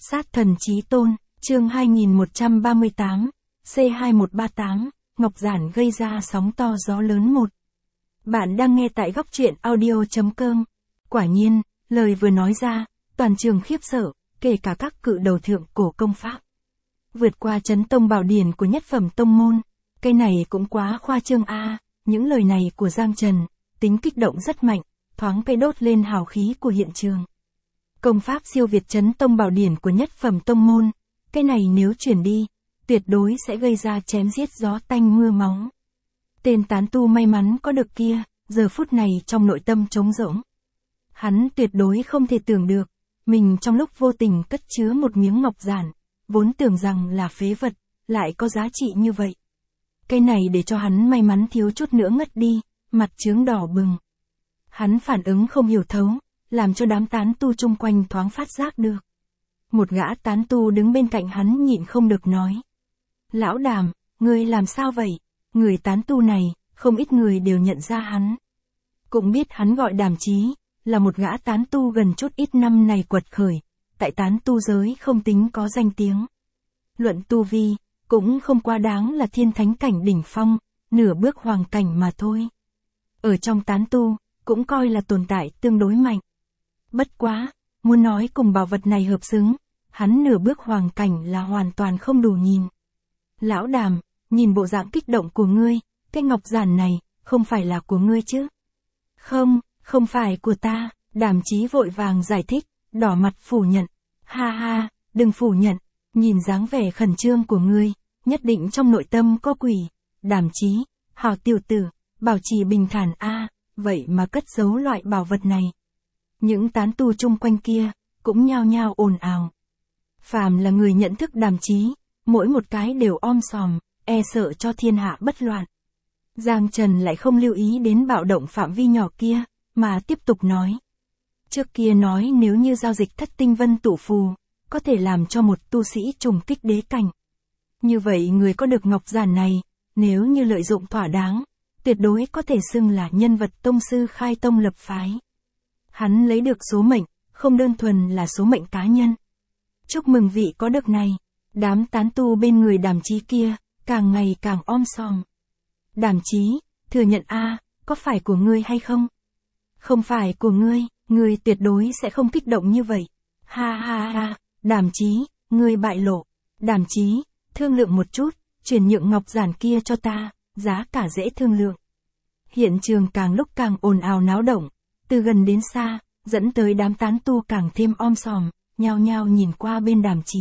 Sát thần chí tôn, chương 2138, C2138, Ngọc Giản gây ra sóng to gió lớn 1. Bạn đang nghe tại góc truyện audio.com. Quả nhiên, lời vừa nói ra, toàn trường khiếp sợ, kể cả các cự đầu thượng cổ công pháp. Vượt qua chấn tông bảo điển của nhất phẩm tông môn, cái này cũng quá khoa trương a. Những lời này của Giang Trần, tính kích động rất mạnh, thoáng cây đốt lên hào khí của hiện trường. Công pháp siêu việt chấn tông bảo điển của nhất phẩm tông môn, cái này nếu truyền đi, tuyệt đối sẽ gây ra chém giết gió tanh mưa máu. Tên tán tu may mắn có được kia, giờ phút này trong nội tâm trống rỗng. Hắn tuyệt đối không thể tưởng được, mình trong lúc vô tình cất chứa một miếng ngọc giản, vốn tưởng rằng là phế vật, lại có giá trị như vậy. Cái này để cho hắn may mắn thiếu chút nữa ngất đi, mặt chướng đỏ bừng. Hắn phản ứng không hiểu thấu, làm cho đám tán tu chung quanh thoáng phát giác được. Một gã tán tu đứng bên cạnh hắn nhịn không được nói. Lão Đàm, ngươi làm sao vậy? Người tán tu này, không ít người đều nhận ra hắn. Cũng biết hắn gọi Đàm Chí, là một gã tán tu gần chút ít năm này quật khởi, tại tán tu giới không tính có danh tiếng. Luận tu vi, cũng không quá đáng là thiên thánh cảnh đỉnh phong, nửa bước hoàng cảnh mà thôi. Ở trong tán tu, cũng coi là tồn tại tương đối mạnh. Bất quá, muốn nói cùng bảo vật này hợp xứng, hắn nửa bước hoàng cảnh là hoàn toàn không đủ nhìn. Lão Đàm, nhìn bộ dạng kích động của ngươi, cái ngọc giản này, không phải là của ngươi chứ? Không phải của ta, Đàm Chí vội vàng giải thích, đỏ mặt phủ nhận. Ha ha, đừng phủ nhận, nhìn dáng vẻ khẩn trương của ngươi, nhất định trong nội tâm có quỷ. Đàm Chí, hảo tiểu tử, bảo trì bình thản a, vậy mà cất giấu loại bảo vật này. Những tán tu chung quanh kia, cũng nhao nhao ồn ào. Phàm là người nhận thức Đàm Chí, mỗi một cái đều om sòm, e sợ cho thiên hạ bất loạn. Giang Trần lại không lưu ý đến bạo động phạm vi nhỏ kia, mà tiếp tục nói. Trước kia nói nếu như giao dịch thất tinh vân tụ phù, có thể làm cho một tu sĩ trùng kích đế cảnh. Như vậy người có được ngọc giản này, nếu như lợi dụng thỏa đáng, tuyệt đối có thể xưng là nhân vật tông sư khai tông lập phái. Hắn lấy được số mệnh, không đơn thuần là số mệnh cá nhân. Chúc mừng vị có được này. Đám tán tu bên người Đàm Chí kia, càng ngày càng om sòm. Đàm Chí, thừa nhận a, có phải của ngươi hay không? Không phải của ngươi tuyệt đối sẽ không kích động như vậy. Ha ha ha, Đàm Chí, ngươi bại lộ. Đàm Chí, thương lượng một chút, chuyển nhượng ngọc giản kia cho ta, giá cả dễ thương lượng. Hiện trường càng lúc càng ồn ào náo động, từ gần đến xa, dẫn tới đám tán tu càng thêm om sòm, nhao nhao nhìn qua bên Đàm Chí.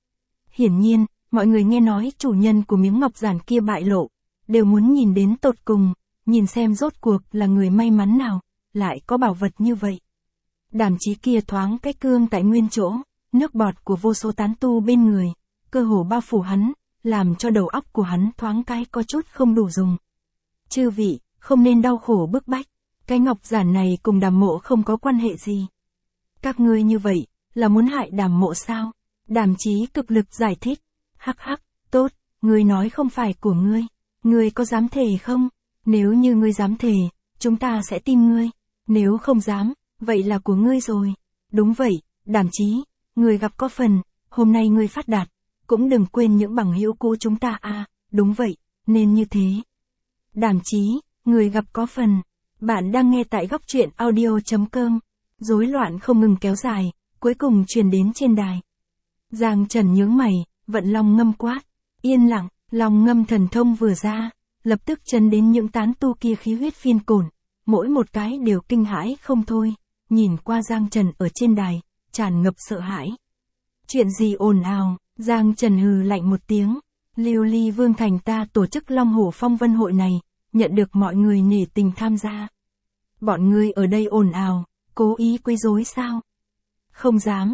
Hiển nhiên, mọi người nghe nói chủ nhân của miếng ngọc giản kia bại lộ, đều muốn nhìn đến tột cùng, nhìn xem rốt cuộc là người may mắn nào, lại có bảo vật như vậy. Đàm Chí kia thoáng cái cương tại nguyên chỗ, nước bọt của vô số tán tu bên người, cơ hồ bao phủ hắn, làm cho đầu óc của hắn thoáng cái có chút không đủ dùng. Chư vị, không nên đau khổ bức bách, cái ngọc giản này cùng Đàm mộ không có quan hệ gì. Các ngươi như vậy, là muốn hại Đàm mộ sao? Đàm Chí cực lực giải thích. Hắc hắc, tốt, ngươi nói không phải của ngươi. Ngươi có dám thề không? Nếu như ngươi dám thề, chúng ta sẽ tin ngươi. Nếu không dám, vậy là của ngươi rồi. Đúng vậy, Đàm Chí, ngươi gặp có phần, hôm nay ngươi phát đạt, cũng đừng quên những bằng hữu cũ chúng ta a. Đúng vậy, nên như thế. Đàm Chí, ngươi gặp có phần. Bạn đang nghe tại góc truyện audio.com. Rối loạn không ngừng kéo dài, cuối cùng truyền đến trên đài. Giang Trần nhướng mày, vận long ngâm quát. Yên lặng, long ngâm thần thông vừa ra, lập tức chấn đến những tán tu kia khí huyết phiên cổn, mỗi một cái đều kinh hãi không thôi, nhìn qua Giang Trần ở trên đài, tràn ngập sợ hãi. Chuyện gì ồn ào? Giang Trần hừ lạnh một tiếng. Lưu Ly Vương thành ta tổ chức Long Hổ Phong Vân hội này, nhận được mọi người nể tình tham gia. Bọn ngươi ở đây ồn ào, cố ý quấy rối sao? Không dám.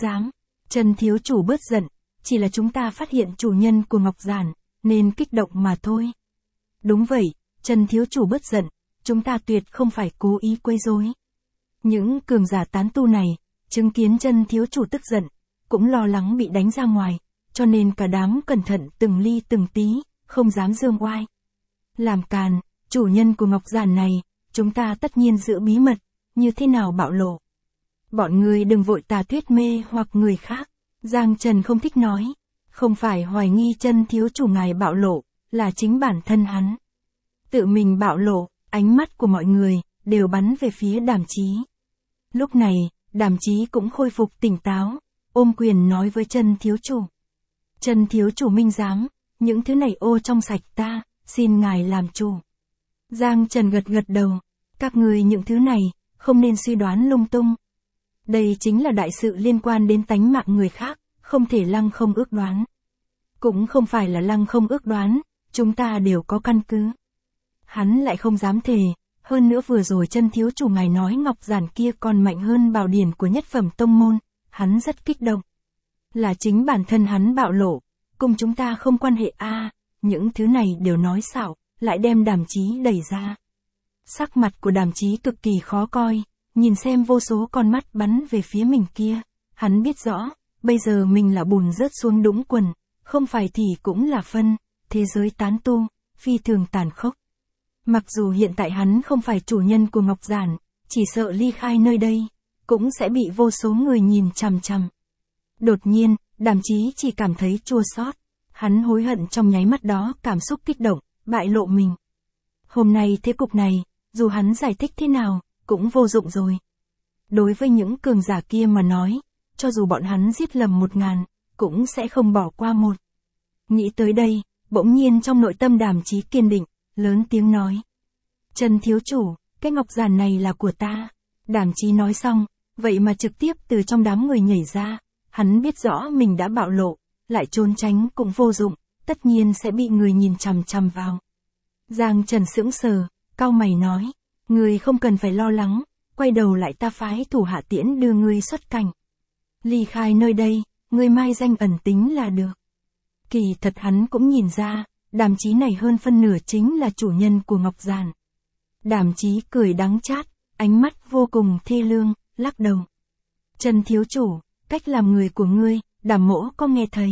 Trần thiếu chủ bớt giận, chỉ là chúng ta phát hiện chủ nhân của ngọc giản, nên kích động mà thôi. Đúng vậy, Trần thiếu chủ bớt giận, chúng ta tuyệt không phải cố ý quấy rối. Những cường giả tán tu này, chứng kiến Trần thiếu chủ tức giận, cũng lo lắng bị đánh ra ngoài, cho nên cả đám cẩn thận từng ly từng tí, không dám dương oai. Làm càn, chủ nhân của ngọc giản này, chúng ta tất nhiên giữ bí mật, như thế nào bạo lộ. Bọn ngươi đừng vội tà thuyết mê hoặc người khác. Giang Trần không thích nói. Không phải hoài nghi chân thiếu chủ ngài bạo lộ, là chính bản thân hắn. Tự mình bạo lộ, ánh mắt của mọi người, đều bắn về phía Đàm Chí. Lúc này, Đàm Chí cũng khôi phục tỉnh táo, ôm quyền nói với chân thiếu chủ. Chân thiếu chủ minh giám, những thứ này ô trong sạch ta, xin ngài làm chủ. Giang Trần gật gật đầu, các người những thứ này, không nên suy đoán lung tung. Đây chính là đại sự liên quan đến tánh mạng người khác, không thể lăng không ước đoán. Cũng không phải là lăng không ước đoán, chúng ta đều có căn cứ. Hắn lại không dám thề, hơn nữa vừa rồi chân thiếu chủ ngài nói ngọc giản kia còn mạnh hơn bảo điển của nhất phẩm tông môn, hắn rất kích động. Là chính bản thân hắn bạo lộ, cùng chúng ta không quan hệ những thứ này đều nói xạo, lại đem Đàm Chí đẩy ra. Sắc mặt của Đàm Chí cực kỳ khó coi, nhìn xem vô số con mắt bắn về phía mình kia, hắn biết rõ, bây giờ mình là bùn rớt xuống đũng quần, không phải thì cũng là phân, thế giới tán tu, phi thường tàn khốc. Mặc dù hiện tại hắn không phải chủ nhân của ngọc giản, chỉ sợ ly khai nơi đây, cũng sẽ bị vô số người nhìn chằm chằm. Đột nhiên, Đàm Chí chỉ cảm thấy chua xót, hắn hối hận trong nháy mắt đó cảm xúc kích động, bại lộ mình. Hôm nay thế cục này, dù hắn giải thích thế nào, cũng vô dụng rồi. Đối với những cường giả kia mà nói, cho dù bọn hắn giết lầm 1000, cũng sẽ không bỏ qua một. Nghĩ tới đây, bỗng nhiên trong nội tâm Đàm Chí kiên định, lớn tiếng nói. Trần thiếu chủ, cái ngọc giản này là của ta. Đàm Chí nói xong, vậy mà trực tiếp từ trong đám người nhảy ra, hắn biết rõ mình đã bạo lộ, lại trốn tránh cũng vô dụng, tất nhiên sẽ bị người nhìn chằm chằm vào. Giang Trần sững sờ, cau mày nói, người không cần phải lo lắng, quay đầu lại ta phái thủ hạ tiễn đưa ngươi xuất cảnh. Ly khai nơi đây, ngươi mai danh ẩn tính là được. Kỳ thật hắn cũng nhìn ra, Đàm Chí này hơn phân nửa chính là chủ nhân của ngọc giản. Đàm Chí cười đắng chát, ánh mắt vô cùng thê lương, lắc đầu. Trần thiếu chủ, cách làm người của ngươi, Đàm mỗ có nghe thấy.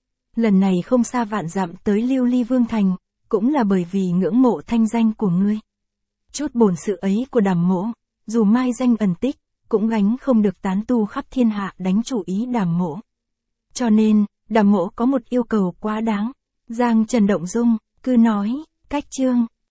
Lần này không xa vạn dặm tới Lưu Ly Vương Thành, cũng là bởi vì ngưỡng mộ thanh danh của ngươi. Chút bổn sự ấy của Đàm mỗ, dù mai danh ẩn tích, cũng gánh không được tán tu khắp thiên hạ đánh chủ ý Đàm mỗ. Cho nên, Đàm mỗ có một yêu cầu quá đáng. Giang Trần động dung, cứ nói, cách chương.